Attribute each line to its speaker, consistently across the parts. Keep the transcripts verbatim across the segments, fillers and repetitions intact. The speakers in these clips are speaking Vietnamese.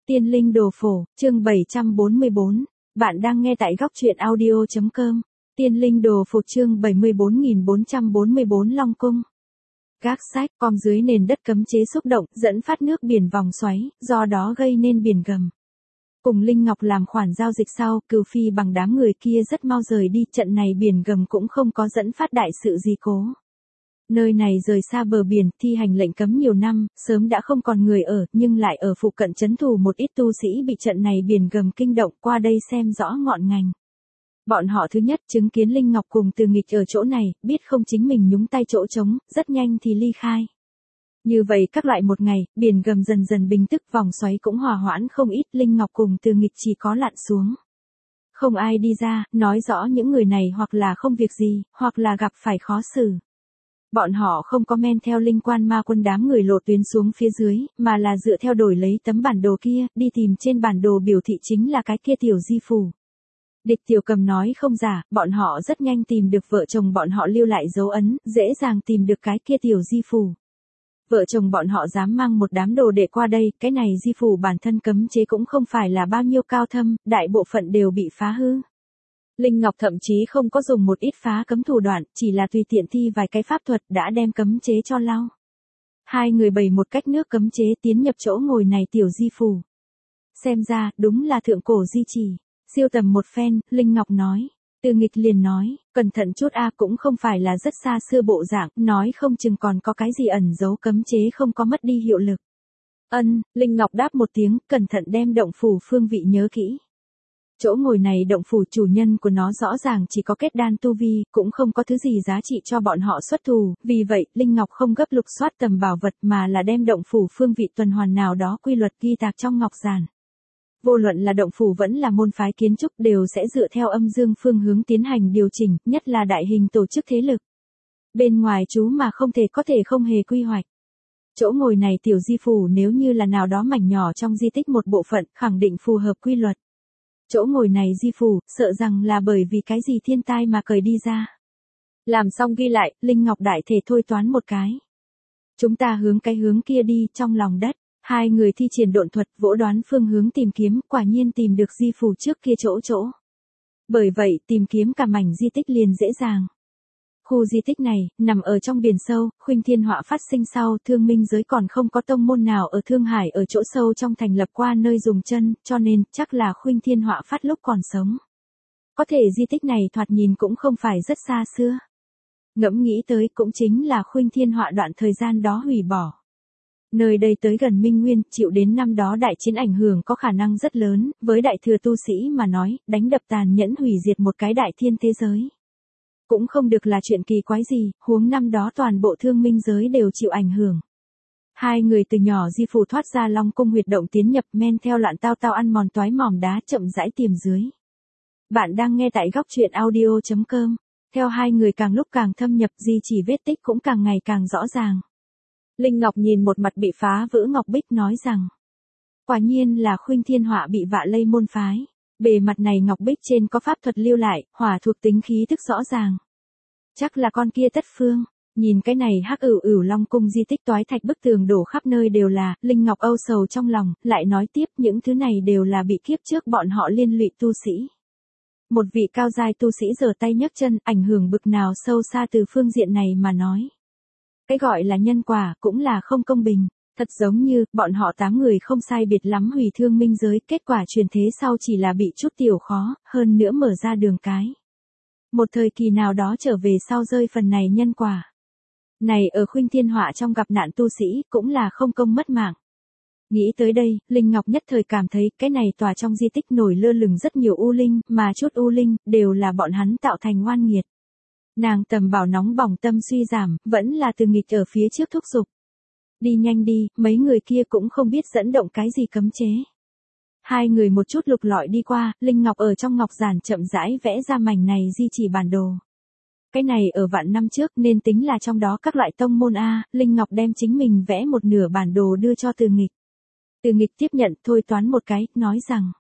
Speaker 1: Tiên linh đồ phổ, chương bảy trăm bốn mươi bốn. Bạn đang nghe tại góc truyện audio chấm com. Tiên linh đồ phổ chương bảy mươi bốn nghìn bốn trăm bốn mươi bốn Long Cung. Các sách com dưới nền đất cấm chế xúc động, dẫn phát nước biển vòng xoáy, do đó gây nên biển gầm. Cùng Linh Ngọc làm khoản giao dịch sau, Cửu Phi bằng đám người kia rất mau rời đi, trận này biển gầm cũng không có dẫn phát đại sự gì cố. Nơi này rời xa bờ biển, thi hành lệnh cấm nhiều năm, sớm đã không còn người ở, nhưng lại ở phụ cận trấn thủ một ít tu sĩ bị trận này biển gầm kinh động, qua đây xem rõ ngọn ngành. Bọn họ thứ nhất chứng kiến Linh Ngọc cùng Từ Nghịch ở chỗ này, biết không chính mình nhúng tay chỗ trống, rất nhanh thì ly khai. Như vậy các loại một ngày, biển gầm dần dần bình tức, vòng xoáy cũng hòa hoãn không ít, Linh Ngọc cùng Từ Nghịch chỉ có lặn xuống. Không ai đi ra, nói rõ những người này hoặc là không việc gì, hoặc là gặp phải khó xử. Bọn họ không có men theo Linh Quan Ma Quân đám người lộ tuyến xuống phía dưới, mà là dựa theo đổi lấy tấm bản đồ kia, đi tìm trên bản đồ biểu thị chính là cái kia tiểu di phủ. Địch Tiểu Cầm nói không giả, bọn họ rất nhanh tìm được vợ chồng bọn họ lưu lại dấu ấn, dễ dàng tìm được cái kia tiểu di phủ. Vợ chồng bọn họ dám mang một đám đồ để qua đây, cái này di phủ bản thân cấm chế cũng không phải là bao nhiêu cao thâm, đại bộ phận đều bị phá hư. Linh Ngọc thậm chí không có dùng một ít phá cấm thủ đoạn, chỉ là tùy tiện thi vài cái pháp thuật đã đem cấm chế cho lau. Hai người bày một cách nước cấm chế tiến nhập chỗ ngồi này tiểu di phủ. Xem ra, đúng là thượng cổ di chỉ. Siêu tầm một phen, Linh Ngọc nói. Từ Nghịch liền nói, cẩn thận chút a, cũng không phải là rất xa xưa bộ dạng, nói không chừng còn có cái gì ẩn giấu cấm chế không có mất đi hiệu lực. Ân, Linh Ngọc đáp một tiếng, cẩn thận đem động phủ phương vị nhớ kỹ. Chỗ ngồi này động phủ chủ nhân của nó rõ ràng chỉ có kết đan tu vi, cũng không có thứ gì giá trị cho bọn họ xuất thù, vì vậy, Linh Ngọc không gấp lục soát tầm bảo vật mà là đem động phủ phương vị tuần hoàn nào đó quy luật ghi tạc trong ngọc giản. Vô luận là động phủ vẫn là môn phái kiến trúc đều sẽ dựa theo âm dương phương hướng tiến hành điều chỉnh, nhất là đại hình tổ chức thế lực. Bên ngoài chú mà không thể có thể không hề quy hoạch. Chỗ ngồi này tiểu di phủ nếu như là nào đó mảnh nhỏ trong di tích một bộ phận, khẳng định phù hợp quy luật. Chỗ ngồi này di phủ, sợ rằng là bởi vì cái gì thiên tai mà cởi đi ra. Làm xong ghi lại, Linh Ngọc đại thể thôi toán một cái. Chúng ta hướng cái hướng kia đi, trong lòng đất. Hai người thi triển độn thuật, vỗ đoán phương hướng tìm kiếm, quả nhiên tìm được di phủ trước kia chỗ chỗ. Bởi vậy, tìm kiếm cả mảnh di tích liền dễ dàng. Khu di tích này, nằm ở trong biển sâu, khuynh thiên họa phát sinh sau, Thương Minh giới còn không có tông môn nào ở Thương Hải ở chỗ sâu trong thành lập qua nơi dùng chân, cho nên, chắc là khuynh thiên họa phát lúc còn sống. Có thể di tích này thoạt nhìn cũng không phải rất xa xưa. Ngẫm nghĩ tới cũng chính là khuynh thiên họa đoạn thời gian đó hủy bỏ. Nơi đây tới gần Minh Nguyên, chịu đến năm đó đại chiến ảnh hưởng có khả năng rất lớn, với đại thừa tu sĩ mà nói, đánh đập tàn nhẫn hủy diệt một cái đại thiên thế giới. Cũng không được là chuyện kỳ quái gì, huống năm đó toàn bộ Thương Minh giới đều chịu ảnh hưởng. Hai người từ nhỏ di phủ thoát ra Long Cung huyệt động tiến nhập men theo loạn tao tao ăn mòn toái mỏm đá chậm rãi tìm dưới. Bạn đang nghe tại góc truyện audio chấm com. Theo hai người càng lúc càng thâm nhập, di chỉ vết tích cũng càng ngày càng rõ ràng. Linh Ngọc nhìn một mặt bị phá vỡ ngọc bích nói rằng, quả nhiên là khuynh thiên họa bị vạ lây môn phái. Bề mặt này ngọc bích trên có pháp thuật lưu lại, hỏa thuộc tính khí tức rõ ràng. Chắc là con kia Tất Phương. Nhìn cái này hắc ửu ửu Long Cung di tích toái thạch bức tường đổ khắp nơi đều là, Linh Ngọc âu sầu trong lòng, lại nói tiếp những thứ này đều là bị kiếp trước bọn họ liên lụy tu sĩ. Một vị cao giai tu sĩ giở tay nhấc chân, ảnh hưởng bực nào sâu xa từ phương diện này mà nói. Cái gọi là nhân quả cũng là không công bình, thật giống như bọn họ tám người không sai biệt lắm hủy Thương Minh giới, kết quả truyền thế sau chỉ là bị chút tiểu khó, hơn nữa mở ra đường cái. Một thời kỳ nào đó trở về sau rơi phần này nhân quả. Này ở khuynh thiên họa trong gặp nạn tu sĩ cũng là không công mất mạng. Nghĩ tới đây, Linh Ngọc nhất thời cảm thấy cái này tòa trong di tích nổi lơ lửng rất nhiều u linh, mà chút u linh đều là bọn hắn tạo thành oan nghiệt. Nàng tầm bảo nóng bỏng tâm suy giảm, vẫn là Từ Nghịch ở phía trước thúc giục. Đi nhanh đi, mấy người kia cũng không biết dẫn động cái gì cấm chế. Hai người một chút lục lọi đi qua, Linh Ngọc ở trong ngọc giản chậm rãi vẽ ra mảnh này di chỉ bản đồ. Cái này ở vạn năm trước nên tính là trong đó các loại tông môn A, Linh Ngọc đem chính mình vẽ một nửa bản đồ đưa cho Từ Nghịch. Từ Nghịch tiếp nhận thôi toán một cái, nói rằng.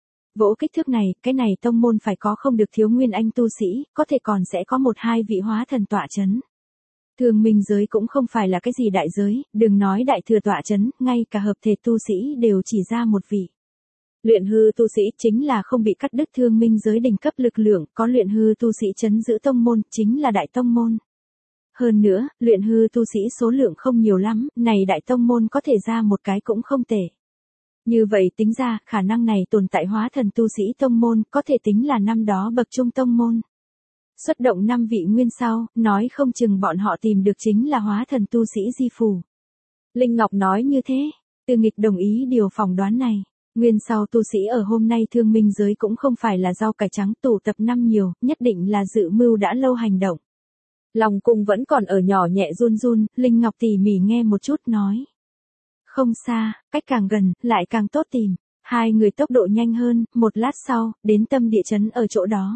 Speaker 1: Vỗ kích thước này, cái này tông môn phải có không được thiếu nguyên anh tu sĩ, có thể còn sẽ có một hai vị hóa thần tọa chấn. Thương Minh giới cũng không phải là cái gì đại giới, đừng nói đại thừa tọa chấn, ngay cả hợp thể tu sĩ đều chỉ ra một vị. Luyện hư tu sĩ chính là không bị cắt đứt thương minh giới đỉnh cấp lực lượng, có luyện hư tu sĩ trấn giữ tông môn, chính là đại tông môn. Hơn nữa, luyện hư tu sĩ số lượng không nhiều lắm, này đại tông môn có thể ra một cái cũng không tệ. Như vậy tính ra, khả năng này tồn tại hóa thần tu sĩ tông môn, có thể tính là năm đó bậc trung tông môn. Xuất động năm vị nguyên sau, nói không chừng bọn họ tìm được chính là hóa thần tu sĩ Di Phù. Linh Ngọc nói như thế, Từ Nghịch đồng ý điều phỏng đoán này. Nguyên sau tu sĩ ở hôm nay thương minh giới cũng không phải là rau cải trắng tụ tập năm nhiều, nhất định là dự mưu đã lâu hành động. Lòng cung vẫn còn ở nhỏ nhẹ run run, Linh Ngọc tỉ mỉ nghe một chút nói. Không xa, cách càng gần, lại càng tốt tìm. Hai người tốc độ nhanh hơn, một lát sau, đến tâm địa chấn ở chỗ đó.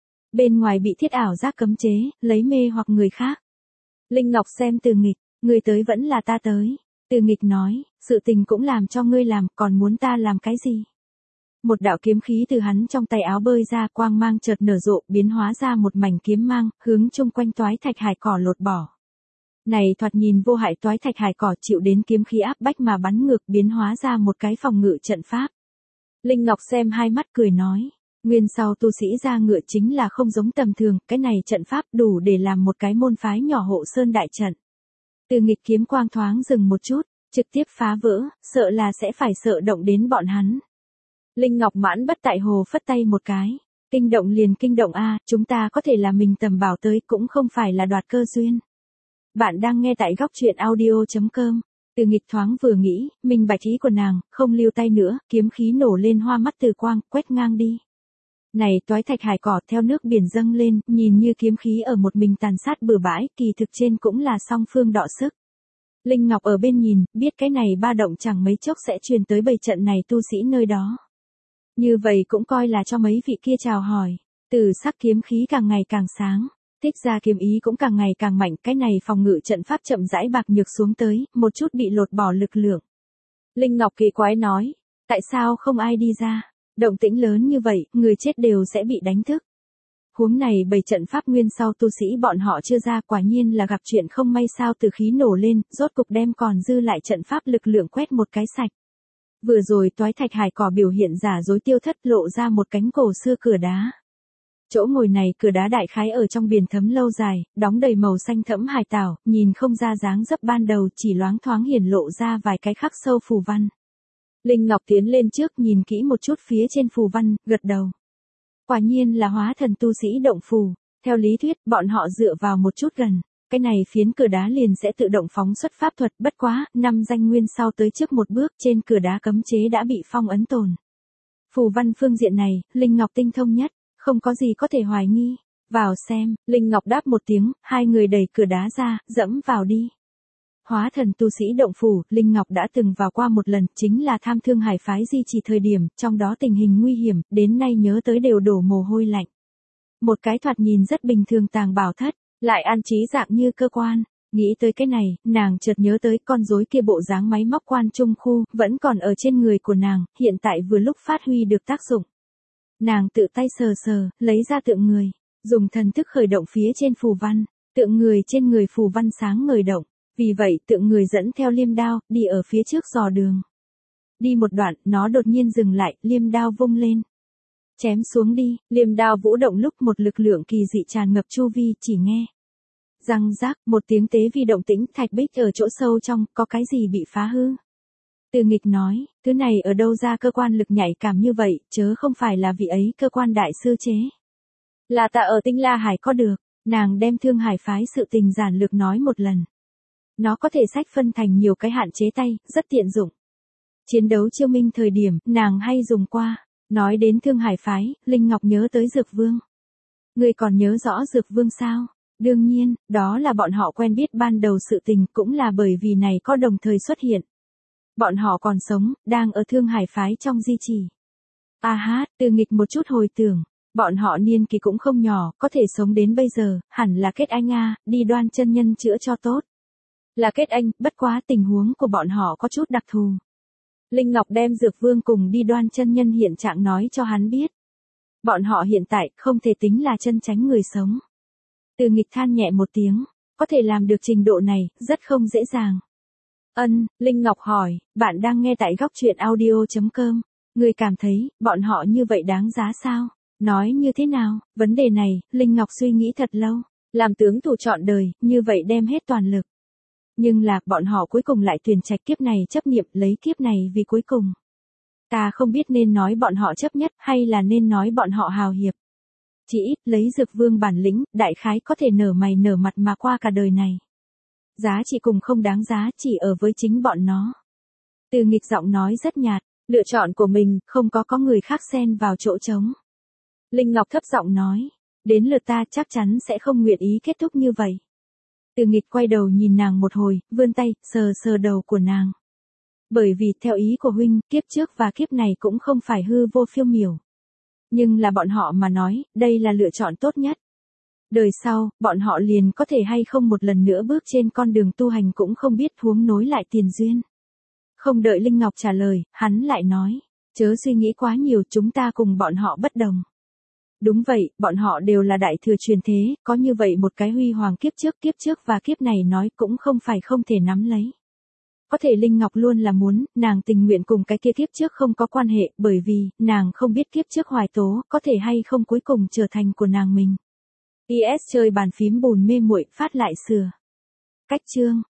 Speaker 1: Bên ngoài bị thiết ảo giác cấm chế, lấy mê hoặc người khác. Linh Ngọc xem Từ Nghịch, người tới vẫn là ta tới. Từ Nghịch nói, sự tình cũng làm cho ngươi làm, còn muốn ta làm cái gì? Một đạo kiếm khí từ hắn trong tay áo bơi ra, quang mang chợt nở rộ, biến hóa ra một mảnh kiếm mang, hướng chung quanh toái thạch hải cỏ lột bỏ. Này thoạt nhìn vô hại toái thạch hải cỏ chịu đến kiếm khí áp bách mà bắn ngược, biến hóa ra một cái phòng ngự trận pháp. Linh Ngọc xem hai mắt cười nói, nguyên sau tu sĩ ra ngựa chính là không giống tầm thường, cái này trận pháp đủ để làm một cái môn phái nhỏ hộ sơn đại trận. Từ Nghịch kiếm quang thoáng dừng một chút, trực tiếp phá vỡ, sợ là sẽ phải sợ động đến bọn hắn. Linh Ngọc mãn bất tại hồ phất tay một cái, kinh động liền kinh động a, chúng ta có thể là mình tầm bảo tới cũng không phải là đoạt cơ duyên. Bạn đang nghe tại góc truyện audio chấm com. Từ Nghịch thoáng vừa nghĩ, mình bạch ý của nàng, không lưu tay nữa, kiếm khí nổ lên hoa mắt từ quang, quét ngang đi. Này toái thạch hải cỏ theo nước biển dâng lên, nhìn như kiếm khí ở một mình tàn sát bừa bãi, kỳ thực trên cũng là song phương đọ sức. Linh Ngọc ở bên nhìn, biết cái này ba động chẳng mấy chốc sẽ truyền tới bầy trận này tu sĩ nơi đó. Như vậy cũng coi là cho mấy vị kia chào hỏi. Từ sắc kiếm khí càng ngày càng sáng, tích ra kiếm ý cũng càng ngày càng mạnh, cái này phòng ngự trận pháp chậm rãi bạc nhược xuống tới, một chút bị lột bỏ lực lượng. Linh Ngọc kỳ quái nói, tại sao không ai đi ra? Động tĩnh lớn như vậy, người chết đều sẽ bị đánh thức. Huống này bầy trận pháp nguyên sau tu sĩ bọn họ chưa ra, quả nhiên là gặp chuyện không may sao. Từ khí nổ lên, rốt cục đem còn dư lại trận pháp lực lượng quét một cái sạch. Vừa rồi toái thạch hải cỏ biểu hiện giả dối tiêu thất, lộ ra một cánh cổ xưa cửa đá. Chỗ ngồi này cửa đá đại khái ở trong biển thấm lâu dài, đóng đầy màu xanh thẫm hải tảo, nhìn không ra dáng dấp ban đầu, chỉ loáng thoáng hiển lộ ra vài cái khắc sâu phù văn. Linh Ngọc tiến lên trước nhìn kỹ một chút phía trên phù văn, gật đầu. Quả nhiên là hóa thần tu sĩ động phù, theo lý thuyết bọn họ dựa vào một chút gần, cái này phiến cửa đá liền sẽ tự động phóng xuất pháp thuật, bất quá, năm danh nguyên sau tới trước một bước, trên cửa đá cấm chế đã bị phong ấn tồn. Phù văn phương diện này, Linh Ngọc tinh thông nhất, không có gì có thể hoài nghi. Vào xem, Linh Ngọc đáp một tiếng, hai người đẩy cửa đá ra, dẫm vào đi. Hóa thần tu sĩ động phủ, Linh Ngọc đã từng vào qua một lần, chính là Tham Thương Hải phái di trì thời điểm, trong đó tình hình nguy hiểm, đến nay nhớ tới đều đổ mồ hôi lạnh. Một cái thoạt nhìn rất bình thường tàng bảo thất, lại an trí dạng như cơ quan, nghĩ tới cái này, nàng chợt nhớ tới con rối kia bộ dáng máy móc quan trung khu, vẫn còn ở trên người của nàng, hiện tại vừa lúc phát huy được tác dụng. Nàng tự tay sờ sờ, lấy ra tượng người, dùng thần thức khởi động phía trên phù văn, tượng người trên người phù văn sáng ngời động. Vì vậy tượng người dẫn theo liêm đao, đi ở phía trước dò đường. Đi một đoạn, nó đột nhiên dừng lại, liêm đao vung lên. Chém xuống đi, liêm đao vũ động lúc một lực lượng kỳ dị tràn ngập chu vi, chỉ nghe. Răng rác, một tiếng tế vi động tĩnh, thạch bích ở chỗ sâu trong, có cái gì bị phá hư. Từ Nghịch nói, thứ này ở đâu ra cơ quan lực nhạy cảm như vậy, chớ không phải là vị ấy cơ quan đại sư chế. Là ta ở Tinh La Hải có được, nàng đem Thương Hải phái sự tình giản lược nói một lần. Nó có thể sách phân thành nhiều cái hạn chế tay, rất tiện dụng. Chiến đấu chiêu minh thời điểm, nàng hay dùng qua. Nói đến Thương Hải phái, Linh Ngọc nhớ tới Dược Vương. Người còn nhớ rõ Dược Vương sao? Đương nhiên, đó là bọn họ quen biết ban đầu sự tình, cũng là bởi vì này có đồng thời xuất hiện. Bọn họ còn sống, đang ở Thương Hải phái trong di trì. A hát, Từ Nghịch một chút hồi tưởng, bọn họ niên kỳ cũng không nhỏ, có thể sống đến bây giờ, hẳn là kết anh a, đi Đoan chân nhân chữa cho tốt. Là kết anh, bất quá tình huống của bọn họ có chút đặc thù. Linh Ngọc đem Dược Vương cùng đi Đoan chân nhân hiện trạng nói cho hắn biết. Bọn họ hiện tại không thể tính là chân chánh người sống. Từ Nghịch than nhẹ một tiếng, có thể làm được trình độ này, rất không dễ dàng. Ân, Linh Ngọc hỏi, bạn đang nghe tại góc truyện audio chấm com. Ngươi cảm thấy, bọn họ như vậy đáng giá sao? Nói như thế nào? Vấn đề này, Linh Ngọc suy nghĩ thật lâu. Làm tướng thủ trọn đời, như vậy đem hết toàn lực. Nhưng là, bọn họ cuối cùng lại tuyển trạch kiếp này chấp niệm lấy kiếp này vì cuối cùng. Ta không biết nên nói bọn họ chấp nhất hay là nên nói bọn họ hào hiệp. Chỉ ít lấy Dược Vương bản lĩnh, đại khái có thể nở mày nở mặt mà qua cả đời này. Giá trị cùng không đáng giá chỉ ở với chính bọn nó. Từ Nghịch giọng nói rất nhạt, lựa chọn của mình, không có có người khác xen vào chỗ trống. Linh Ngọc thấp giọng nói, đến lượt ta chắc chắn sẽ không nguyện ý kết thúc như vậy. Từ Nghịch quay đầu nhìn nàng một hồi, vươn tay, sờ sờ đầu của nàng. Bởi vì, theo ý của huynh, kiếp trước và kiếp này cũng không phải hư vô phiêu miểu. Nhưng là bọn họ mà nói, đây là lựa chọn tốt nhất. Đời sau, bọn họ liền có thể hay không một lần nữa bước trên con đường tu hành cũng không biết huống nối lại tiền duyên. Không đợi Linh Ngọc trả lời, hắn lại nói, chớ suy nghĩ quá nhiều, chúng ta cùng bọn họ bất đồng. Đúng vậy, bọn họ đều là đại thừa truyền thế, có như vậy một cái huy hoàng kiếp trước kiếp trước và kiếp này nói cũng không phải không thể nắm lấy. Có thể Linh Ngọc luôn là muốn, nàng tình nguyện cùng cái kia kiếp trước không có quan hệ, bởi vì, nàng không biết kiếp trước hoài tố, có thể hay không cuối cùng trở thành của nàng mình. i ét chơi bàn phím bùn mê muội phát lại sửa. Cách chương.